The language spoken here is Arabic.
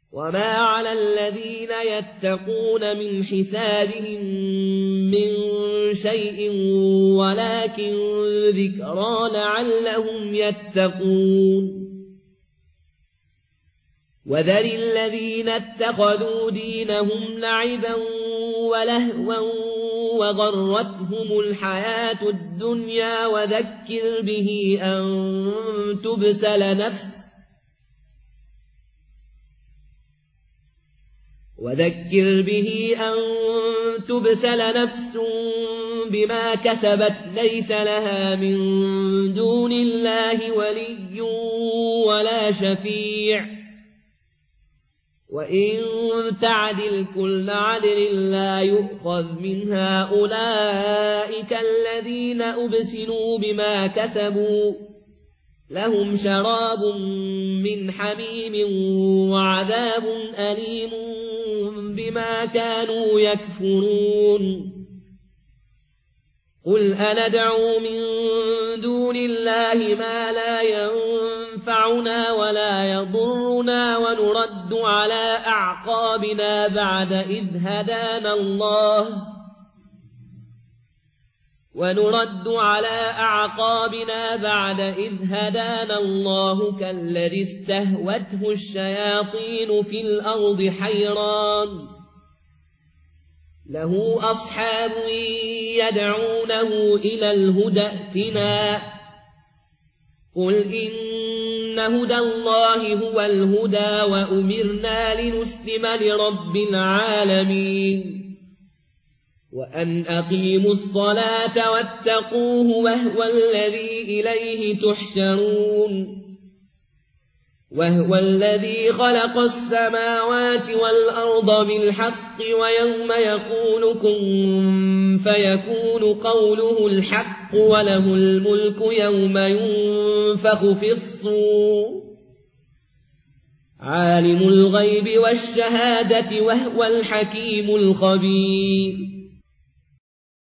وما على الذين يتقون من حسابهم من شيء ولكن ذكرى لعلهم يتقون وذر الذين اتخذوا دينهم لعبا ولهوا وغرتهم الحياة الدنيا وذكر به أن تبسل نفس بما كسبت ليس لها من دون الله ولي ولا شفيع وإن تعدل كل عدل لا يؤخذ منها أولئك الذين أبسلوا بما كسبوا لهم شراب من حميم وعذاب أليم بما كانوا يكفرون قل أندعو من دون الله ما لا ينفعنا ولا يضرنا ونرد على أعقابنا بعد إذ هدانا الله كالذي استهوته الشياطين في الأرض حيران له أصحاب يدعونه إلى الهدى ائتنا قل إن هدى الله هو الهدى وأمرنا لنسلم لرب العالمين وأن أقيموا الصلاة واتقوه وهو الذي إليه تحشرون وهو الذي خلق السماوات والأرض بالحق ويوم يقول كن فيكون قوله الحق وله الملك يوم ينفخ في الصور عالم الغيب والشهادة وهو الحكيم الخبير